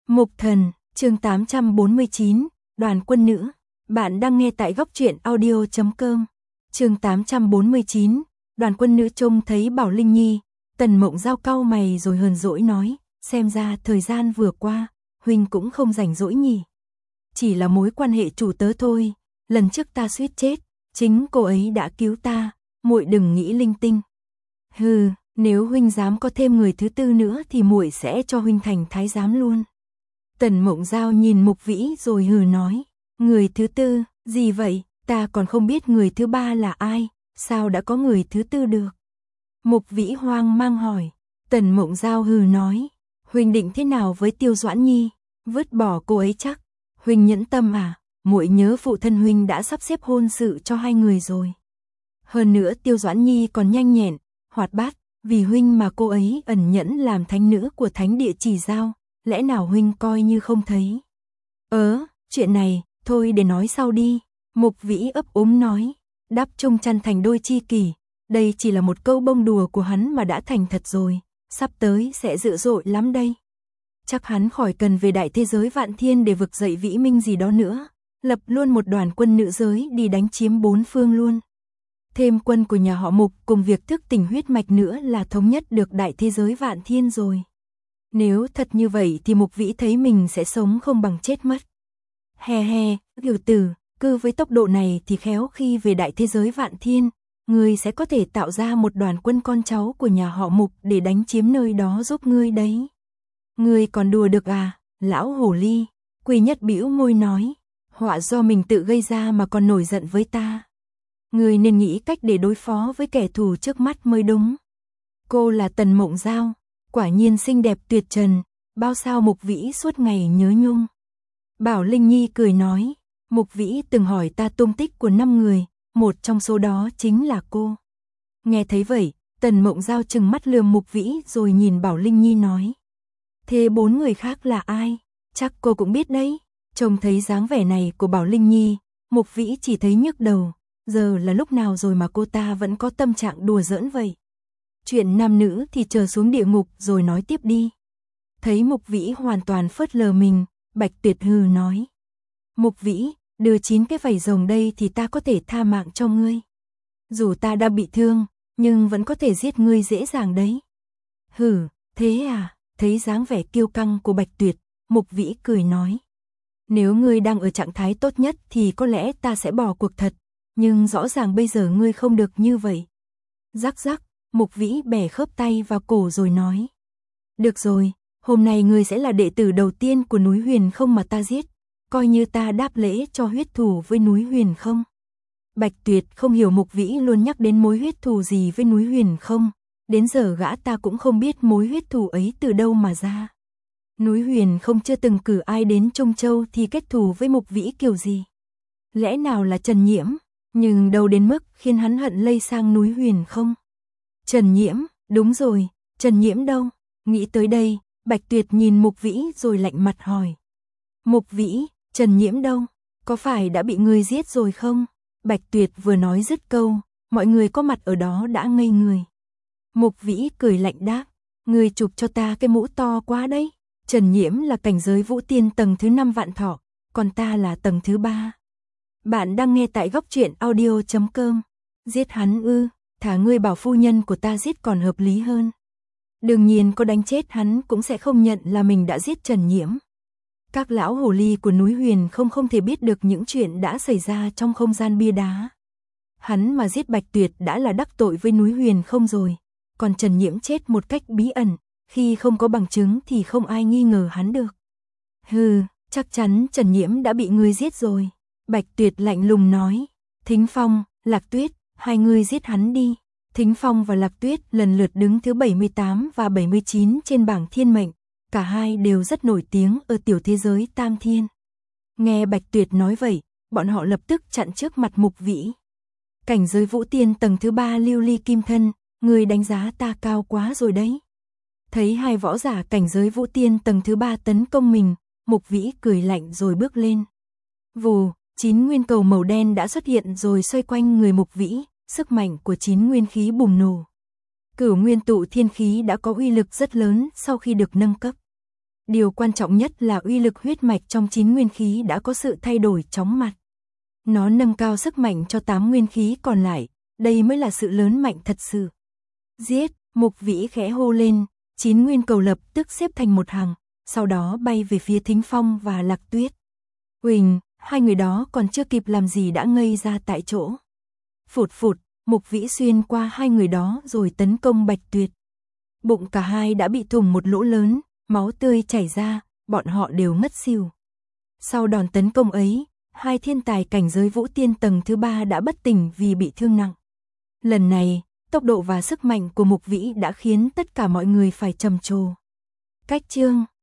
Mục Thần, chương 849, Đoàn Quân Nữ. Bạn đang nghe tại goctruyện.audio.com. Chương 849, Đoàn Quân Nữ. Trông thấy Bảo Linh Nhi, Tần Mộng Giao cau mày rồi hờn dỗi nói, xem ra thời gian vừa qua, huynh cũng không rảnh rỗi nhỉ. Chỉ là mối quan hệ chủ tớ thôi, lần trước ta suýt chết, chính cô ấy đã cứu ta, muội đừng nghĩ linh tinh. Hừ, nếu huynh dám có thêm người thứ tư nữa thì muội sẽ cho huynh thành thái giám luôn. Tần Mộng Giao nhìn Mục Vĩ rồi hừ nói, người thứ tư, gì vậy, ta còn không biết người thứ ba là ai, sao đã có người thứ tư được. Mục Vĩ hoang mang hỏi, Tần Mộng Giao hừ nói, huynh định thế nào với Tiêu Doãn Nhi, vứt bỏ cô ấy chắc, huynh nhẫn tâm à, muội nhớ phụ thân huynh đã sắp xếp hôn sự cho hai người rồi. Hơn nữa Tiêu Doãn Nhi còn nhanh nhẹn, hoạt bát, vì huynh mà cô ấy ẩn nhẫn làm thánh nữ của thánh địa Chỉ Giao, lẽ nào huynh coi như không thấy. Chuyện này, thôi để nói sau đi, Mục Vĩ ấp úng nói, đắp chung chăn thành đôi chi kỷ, đây chỉ là một câu bông đùa của hắn mà đã thành thật rồi, sắp tới sẽ dữ dội lắm đây. Chắc hắn khỏi cần về đại thế giới Vạn Thiên để vực dậy vĩ minh gì đó nữa, lập luôn một đoàn quân nữ giới đi đánh chiếm bốn phương luôn. Thêm quân của nhà họ Mục cùng việc thức tỉnh huyết mạch nữa là thống nhất được đại thế giới Vạn Thiên rồi. Nếu thật như vậy thì Mục Vĩ thấy mình sẽ sống không bằng chết mất. He, tiểu tử, cứ với tốc độ này thì khéo khi về đại thế giới Vạn Thiên, ngươi sẽ có thể tạo ra một đoàn quân con cháu của nhà họ Mục để đánh chiếm nơi đó giúp ngươi đấy. Ngươi còn đùa được à, lão hồ ly, Quy Nhất bĩu môi nói, họa do mình tự gây ra mà còn nổi giận với ta. Ngươi nên nghĩ cách để đối phó với kẻ thù trước mắt mới đúng. Cô là Tần Mộng Giao, quả nhiên xinh đẹp tuyệt trần, bao sao Mục Vĩ suốt ngày nhớ nhung. Bảo Linh Nhi cười nói, Mục Vĩ từng hỏi ta tung tích của 5 người, một trong số đó chính là cô. Nghe thấy vậy, Tần Mộng Giao trừng mắt lườm Mục Vĩ rồi nhìn Bảo Linh Nhi nói, thế 4 người khác là ai? Chắc cô cũng biết đấy. Trông thấy dáng vẻ này của Bảo Linh Nhi, Mục Vĩ chỉ thấy nhức đầu, giờ là lúc nào rồi mà cô ta vẫn có tâm trạng đùa giỡn vậy. Chuyện nam nữ thì chờ xuống địa ngục rồi nói tiếp đi. Thấy Mục Vĩ hoàn toàn phớt lờ mình, Bạch Tuyệt hừ nói, Mục Vĩ, đưa 9 cái vảy rồng đây thì ta có thể tha mạng cho ngươi. Dù ta đã bị thương, nhưng vẫn có thể giết ngươi dễ dàng đấy. Hừ, thế à? Thấy dáng vẻ kiêu căng của Bạch Tuyệt, Mục Vĩ cười nói, nếu ngươi đang ở trạng thái tốt nhất thì có lẽ ta sẽ bỏ cuộc thật, nhưng rõ ràng bây giờ ngươi không được như vậy. Rắc rắc, Mục Vĩ bẻ khớp tay vào cổ rồi nói, được rồi, hôm nay ngươi sẽ là đệ tử đầu tiên của núi Huyền Không mà ta giết, coi như ta đáp lễ cho huyết thù với núi Huyền Không. Bạch Tuyệt không hiểu Mục Vĩ luôn nhắc đến mối huyết thù gì với núi Huyền Không, đến giờ gã ta cũng không biết mối huyết thù ấy từ đâu mà ra. Núi Huyền Không chưa từng cử ai đến Trung Châu thì kết thù với Mục Vĩ kiểu gì? Lẽ nào là Trần Nhiễm, nhưng đâu đến mức khiến hắn hận lây sang núi Huyền Không. Trần Nhiễm, đúng rồi, Trần Nhiễm đâu? Nghĩ tới đây, Bạch Tuyệt nhìn Mục Vĩ rồi lạnh mặt hỏi. Mục Vĩ, Trần Nhiễm đâu? Có phải đã bị ngươi giết rồi không? Bạch Tuyệt vừa nói dứt câu, mọi người có mặt ở đó đã ngây người. Mục Vĩ cười lạnh đáp, ngươi chụp cho ta cái mũ to quá đấy. Trần Nhiễm là cảnh giới Vũ Tiên tầng thứ 5 Vạn Thọ, còn ta là tầng thứ 3. Bạn đang nghe tại goctruyện.audio.com. Giết hắn ư, thả ngươi bảo phu nhân của ta giết còn hợp lý hơn. Đương nhiên có đánh chết hắn cũng sẽ không nhận là mình đã giết Trần Nhiễm. Các lão hồ ly của núi Huyền không thể biết được những chuyện đã xảy ra trong không gian bia đá. Hắn mà giết Bạch Tuyệt đã là đắc tội với núi Huyền Không rồi, còn Trần Nhiễm chết một cách bí ẩn, khi không có bằng chứng thì không ai nghi ngờ hắn được. Hừ, chắc chắn Trần Nhiễm đã bị ngươi giết rồi. Bạch Tuyệt lạnh lùng nói, Thính Phong, Lạc Tuyết, hai người giết hắn đi. Thính Phong và Lạc Tuyết lần lượt đứng thứ 78 và 79 trên bảng thiên mệnh, cả hai đều rất nổi tiếng ở tiểu thế giới Tam Thiên. Nghe Bạch Tuyệt nói vậy, bọn họ lập tức chặn trước mặt Mục Vĩ. Cảnh giới Vũ Tiên tầng thứ 3 Lưu Ly Kim Thân, ngươi đánh giá ta cao quá rồi đấy. Thấy hai võ giả cảnh giới Vũ Tiên tầng thứ 3 tấn công mình, Mục Vĩ cười lạnh rồi bước lên. Vù, 9 nguyên cầu màu đen đã xuất hiện rồi xoay quanh người Mục Vĩ, sức mạnh của 9 nguyên khí bùng nổ. Cửu nguyên tụ thiên khí đã có uy lực rất lớn sau khi được nâng cấp. Điều quan trọng nhất là uy lực huyết mạch trong 9 nguyên khí đã có sự thay đổi chóng mặt. Nó nâng cao sức mạnh cho 8 nguyên khí còn lại, đây mới là sự lớn mạnh thật sự. Giết, Mục Vĩ khẽ hô lên, 9 nguyên cầu lập tức xếp thành một hàng, sau đó bay về phía Thính Phong và Lạc Tuyết. Huỳnh, hai người đó còn chưa kịp làm gì đã ngây ra tại chỗ. Phụt phụt, Mục Vĩ xuyên qua hai người đó rồi tấn công Bạch Tuyệt. Bụng cả hai đã bị thủng một lỗ lớn, máu tươi chảy ra, bọn họ đều ngất xỉu. Sau đòn tấn công ấy, hai thiên tài cảnh giới vũ tiên tầng thứ 3 đã bất tỉnh vì bị thương nặng. Lần này, tốc độ và sức mạnh của Mục Vĩ đã khiến tất cả mọi người phải trầm trồ. Cách chương